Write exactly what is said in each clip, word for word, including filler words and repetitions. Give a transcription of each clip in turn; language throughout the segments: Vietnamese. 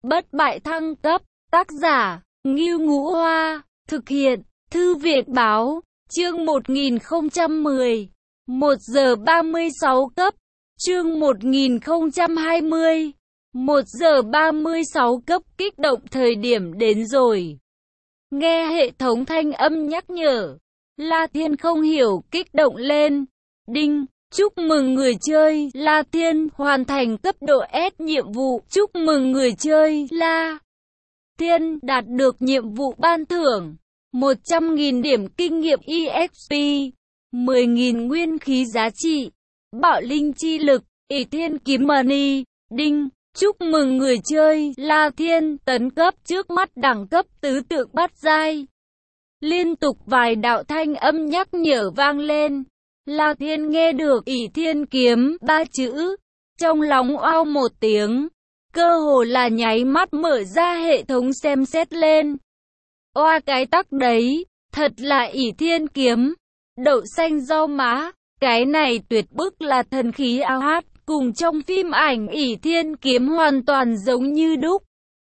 Bất bại thăng cấp, tác giả, Ngưu Ngũ Hoa, thực hiện, Thư viện Báo, chương một nghìn không trăm mười, một giờ ba mươi sáu cấp, chương một nghìn không trăm hai mươi, một giờ ba mươi sáu cấp kích động thời điểm đến rồi. Nghe hệ thống thanh âm nhắc nhở, La Thiên không hiểu kích động lên. Đinh, chúc mừng người chơi La Thiên hoàn thành cấp độ S nhiệm vụ. Chúc mừng người chơi La Thiên đạt được nhiệm vụ ban thưởng một trăm nghìn điểm kinh nghiệm e ích pê, mười nghìn nguyên khí giá trị, bạo linh chi lực, ỷ thiên kiếm money. Đinh, chúc mừng người chơi La Thiên tấn cấp trước mắt đẳng cấp tứ tượng bát giai. Liên tục vài đạo thanh âm nhắc nhở vang lên. La Thiên nghe được ỷ thiên kiếm ba chữ, trong lòng oao một tiếng, cơ hồ là nháy mắt mở ra hệ thống xem xét lên. Oa cái tắc đấy, thật là ỷ thiên kiếm, đậu xanh rau má, cái này tuyệt bức là thần khí ao hát, cùng trong phim ảnh ỷ thiên kiếm hoàn toàn giống như đúc.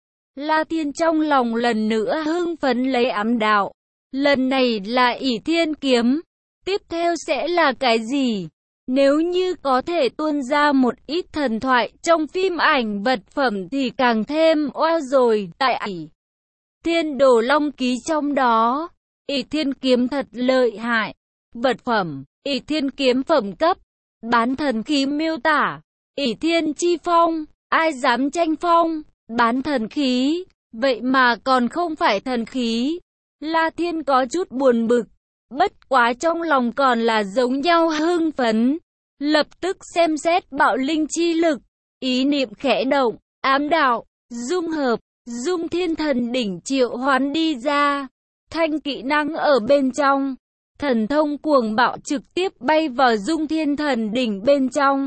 La Thiên trong lòng lần nữa hưng phấn lấy ám đạo, lần này là ỷ thiên kiếm, tiếp theo sẽ là cái gì? Nếu như có thể tuôn ra một ít thần thoại trong phim ảnh vật phẩm thì càng thêm oao rồi. Tại ỷ thiên đồ long ký trong đó, ỷ thiên kiếm thật lợi hại. Vật phẩm, ỷ thiên kiếm phẩm cấp, bán thần khí miêu tả, ỷ thiên chi phong, ai dám tranh phong, bán thần khí, vậy mà còn không phải thần khí. La Thiên có chút buồn bực, bất quá trong lòng còn là giống nhau hưng phấn. Lập tức xem xét bạo linh chi lực, ý niệm khẽ động, ám đạo, dung hợp, dung thiên thần đỉnh triệu hoán đi ra. Thanh kỹ năng ở bên trong, thần thông cuồng bạo trực tiếp bay vào dung thiên thần đỉnh bên trong.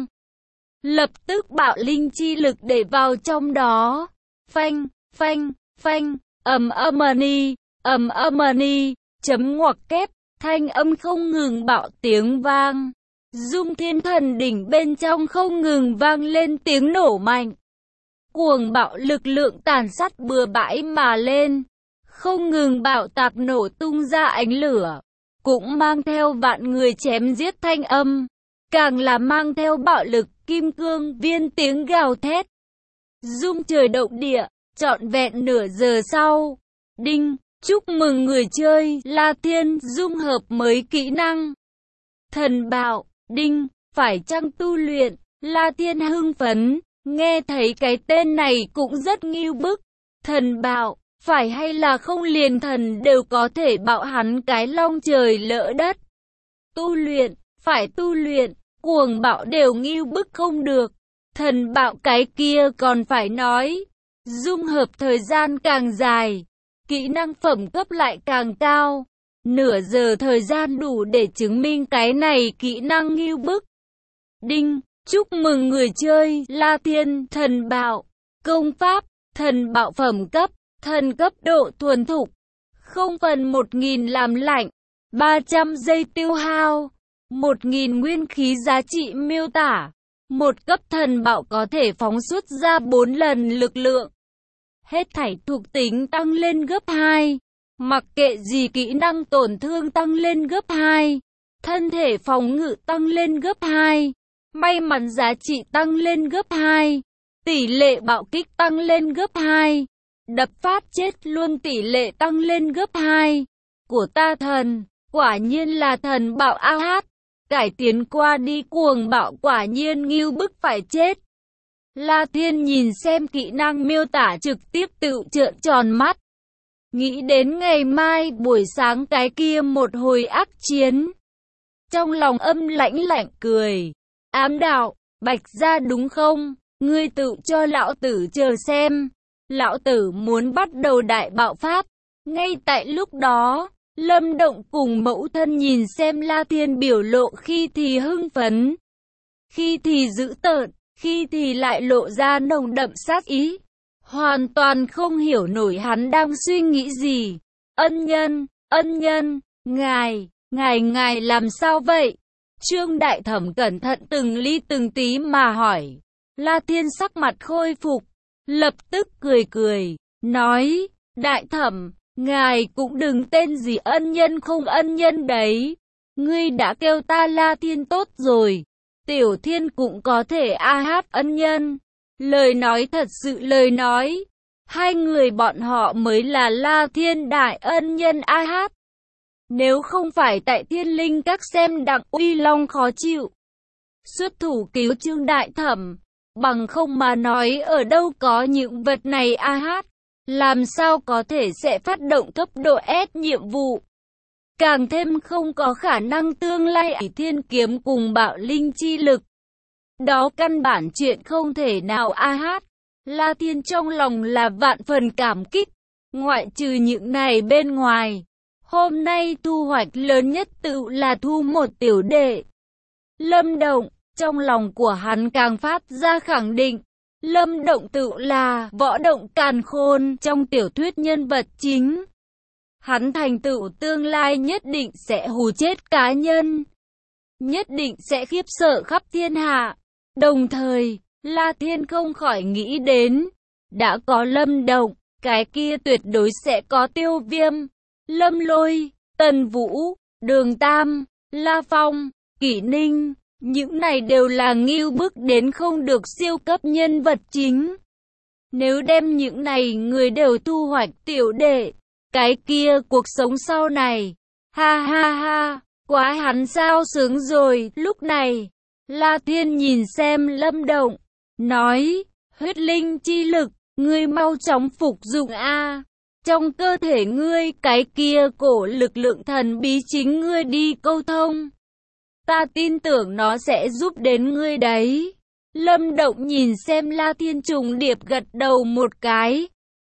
Lập tức bạo linh chi lực để vào trong đó. Phanh, phanh, phanh, ầm âm-ni, ầm âm-ni, chấm ngoặc kép, thanh âm không ngừng bạo tiếng vang. Dung thiên thần đỉnh bên trong không ngừng vang lên tiếng nổ mạnh. Cuồng bạo lực lượng tàn sát bừa bãi mà lên, không ngừng bạo tạc nổ tung ra ánh lửa, cũng mang theo vạn người chém giết thanh âm, càng là mang theo bạo lực kim cương viên tiếng gào thét. Rung trời động địa, trọn vẹn nửa giờ sau. Đinh, chúc mừng người chơi La Thiên dung hợp mới kỹ năng thần bạo. Đinh, phải chăng tu luyện? La Thiên hưng phấn, nghe thấy cái tên này cũng rất ngưu bức. Thần bạo, phải hay là không liền thần đều có thể bạo hắn cái long trời lỡ đất. Tu luyện, phải tu luyện, cuồng bạo đều ngưu bức không được. Thần bạo cái kia còn phải nói. Dung hợp thời gian càng dài, kỹ năng phẩm cấp lại càng cao. Nửa giờ thời gian đủ để chứng minh cái này kỹ năng ngưu bức. Đinh, chúc mừng người chơi La Thiên thần bạo. Công pháp, thần bạo phẩm cấp, thần cấp độ thuần thục. Không phần một nghìn làm lạnh, ba trăm giây tiêu hao, một nghìn nguyên khí giá trị miêu tả. Một cấp thần bạo có thể phóng xuất ra bốn lần lực lượng. Hết thảy thuộc tính tăng lên gấp hai. Mặc kệ gì kỹ năng tổn thương tăng lên gấp hai, thân thể phòng ngự tăng lên gấp hai, may mắn giá trị tăng lên gấp hai, tỷ lệ bạo kích tăng lên gấp hai, đập phát chết luôn tỷ lệ tăng lên gấp hai. Của ta thần, quả nhiên là thần bạo a hát, cải tiến qua đi cuồng bạo quả nhiên ngưu bức phải chết. La Thiên nhìn xem kỹ năng miêu tả trực tiếp tự trợn tròn mắt. Nghĩ đến ngày mai buổi sáng cái kia một hồi ác chiến. Trong lòng âm lãnh lạnh cười. Ám đạo, Bạch gia đúng không? Ngươi tự cho lão tử chờ xem. Lão tử muốn bắt đầu đại bạo phát. Ngay tại lúc đó, Lâm Động cùng mẫu thân nhìn xem La Thiên biểu lộ khi thì hưng phấn, khi thì dữ tợn, khi thì lại lộ ra nồng đậm sát ý. Hoàn toàn không hiểu nổi hắn đang suy nghĩ gì. Ân nhân, ân nhân, ngài, ngài ngài làm sao vậy? Trương Đại Thẩm cẩn thận từng ly từng tí mà hỏi. La Thiên sắc mặt khôi phục, lập tức cười cười, nói, đại thẩm, ngài cũng đừng tên gì ân nhân không ân nhân đấy. Ngươi đã kêu ta La Thiên tốt rồi, Tiểu Thiên cũng có thể a hát ân nhân. Lời nói thật sự lời nói, hai người bọn họ mới là La Thiên đại ân nhân a hát. Nếu không phải tại Thiên Linh các xem Đặng Uy Long khó chịu, xuất thủ cứu Trương đại thẩm, bằng không mà nói ở đâu có những vật này a hát, làm sao có thể sẽ phát động cấp độ S nhiệm vụ. Càng thêm không có khả năng tương lai ỷ thiên kiếm cùng bạo linh chi lực. Đó căn bản chuyện không thể nào a hát. La Thiên trong lòng là vạn phần cảm kích. Ngoại trừ những này bên ngoài, hôm nay thu hoạch lớn nhất tự là thu một tiểu đệ. Lâm Động, trong lòng của hắn càng phát ra khẳng định. Lâm Động tự là võ động càn khôn trong tiểu thuyết nhân vật chính. Hắn thành tựu tương lai nhất định sẽ hù chết cá nhân, nhất định sẽ khiếp sợ khắp thiên hạ. Đồng thời, La Thiên không khỏi nghĩ đến, đã có Lâm Động, cái kia tuyệt đối sẽ có Tiêu Viêm, Lâm Lôi, Tần Vũ, Đường Tam, La Phong, Kỷ Ninh. Những này đều là ngưu bức đến không được siêu cấp nhân vật chính. Nếu đem những này người đều thu hoạch tiểu đệ, cái kia cuộc sống sau này, ha ha ha, quá hắn sao sướng rồi. Lúc này, La Thiên nhìn xem Lâm Động, nói, huyết linh chi lực, ngươi mau chóng phục dụng a. Trong cơ thể ngươi cái kia cổ lực lượng thần bí chính ngươi đi câu thông. Ta tin tưởng nó sẽ giúp đến ngươi đấy. Lâm Động nhìn xem La Thiên trùng điệp gật đầu một cái.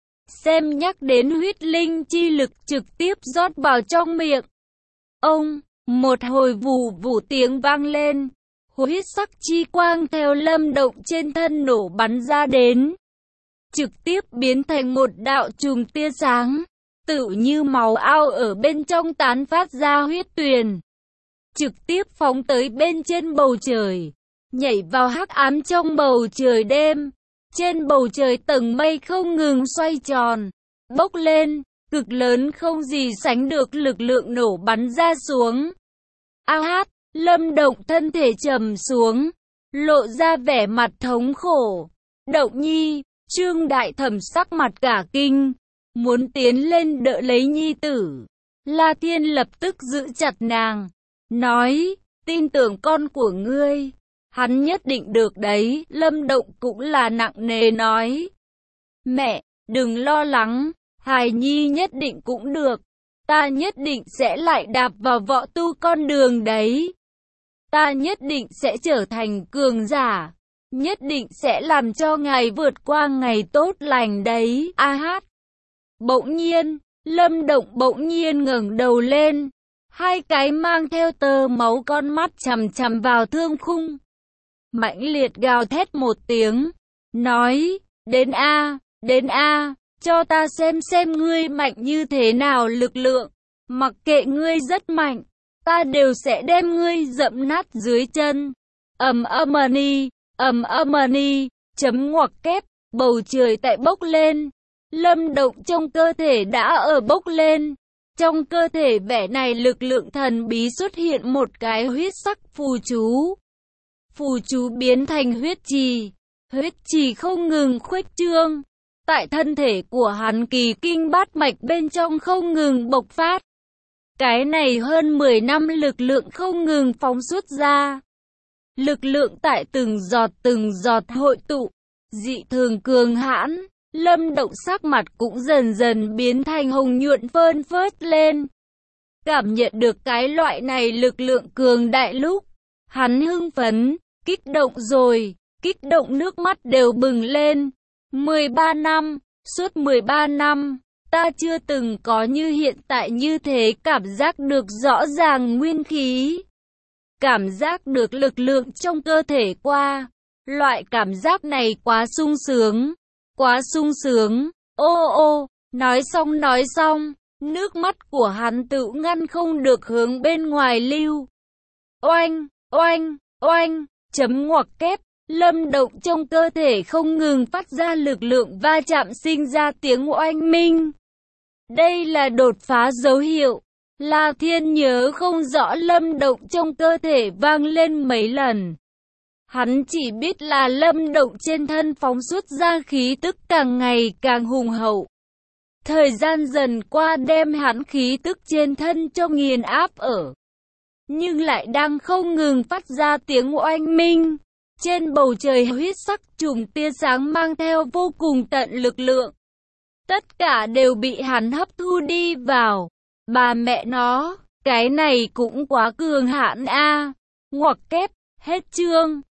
Xem nhắc đến huyết linh chi lực trực tiếp rót vào trong miệng. Ông, một hồi vù vù tiếng vang lên. Huyết sắc chi quang theo Lâm Động trên thân nổ bắn ra đến. Trực tiếp biến thành một đạo chùm tia sáng. Tự như màu ao ở bên trong tán phát ra huyết tuyền. Trực tiếp phóng tới bên trên bầu trời. Nhảy vào hắc ám trong bầu trời đêm. Trên bầu trời tầng mây không ngừng xoay tròn, bốc lên, cực lớn không gì sánh được lực lượng nổ bắn ra xuống. A hát, Lâm Động thân thể trầm xuống, lộ ra vẻ mặt thống khổ. Động Nhi, Trương đại thẩm sắc mặt cả kinh, muốn tiến lên đỡ lấy nhi tử. La Thiên lập tức giữ chặt nàng, nói, tin tưởng con của ngươi. Hắn nhất định được đấy. Lâm Động cũng là nặng nề nói. Mẹ, đừng lo lắng, hài nhi nhất định cũng được. Ta nhất định sẽ lại đạp vào võ tu con đường đấy. Ta nhất định sẽ trở thành cường giả. Nhất định sẽ làm cho ngài vượt qua ngày tốt lành đấy. A hát. Bỗng nhiên, Lâm Động bỗng nhiên ngẩng đầu lên. Hai cái mang theo tơ máu con mắt chằm chằm vào thương khung. Mãnh liệt gào thét một tiếng, nói, đến a, đến a, cho ta xem xem ngươi mạnh như thế nào lực lượng, mặc kệ ngươi rất mạnh, ta đều sẽ đem ngươi dẫm nát dưới chân. Ầm âm-ni, ầm âm-ni, chấm ngoặc kép, bầu trời tại bốc lên, Lâm Động trong cơ thể đã ở bốc lên, trong cơ thể vẻ này lực lượng thần bí xuất hiện một cái huyết sắc phù chú. Phù chú biến thành huyết trì, huyết trì không ngừng khuếch trương, tại thân thể của hắn kỳ kinh bát mạch bên trong không ngừng bộc phát. Cái này hơn mười năm lực lượng không ngừng phóng xuất ra. Lực lượng tại từng giọt từng giọt hội tụ, dị thường cường hãn, Lâm Động sắc mặt cũng dần dần biến thành hồng nhuận phơn phớt lên. Cảm nhận được cái loại này lực lượng cường đại lúc, hắn hưng phấn, kích động rồi, kích động nước mắt đều bừng lên. mười ba năm, suốt mười ba năm, ta chưa từng có như hiện tại như thế cảm giác được rõ ràng nguyên khí. Cảm giác được lực lượng trong cơ thể qua. Loại cảm giác này quá sung sướng, quá sung sướng. Ô ô, nói xong nói xong, nước mắt của hắn tự ngăn không được hướng bên ngoài lưu. Oanh, oanh, oanh. Chấm ngoặc kép, Lâm động trong cơ thể không ngừng phát ra lực lượng va chạm sinh ra tiếng oanh minh. Đây là đột phá dấu hiệu. La Thiên nhớ không rõ lâm động trong cơ thể vang lên mấy lần. Hắn chỉ biết là lâm động trên thân phóng xuất ra khí tức càng ngày càng hùng hậu. Thời gian dần qua đem hắn khí tức trên thân cho nghiền áp ở. Nhưng lại đang không ngừng phát ra tiếng oanh minh. Trên bầu trời huyết sắc chùm tia sáng mang theo vô cùng tận lực lượng. Tất cả đều bị hắn hấp thu đi vào. Bà mẹ nó, cái này cũng quá cường hãn a. Ngoặc kép, hết chương.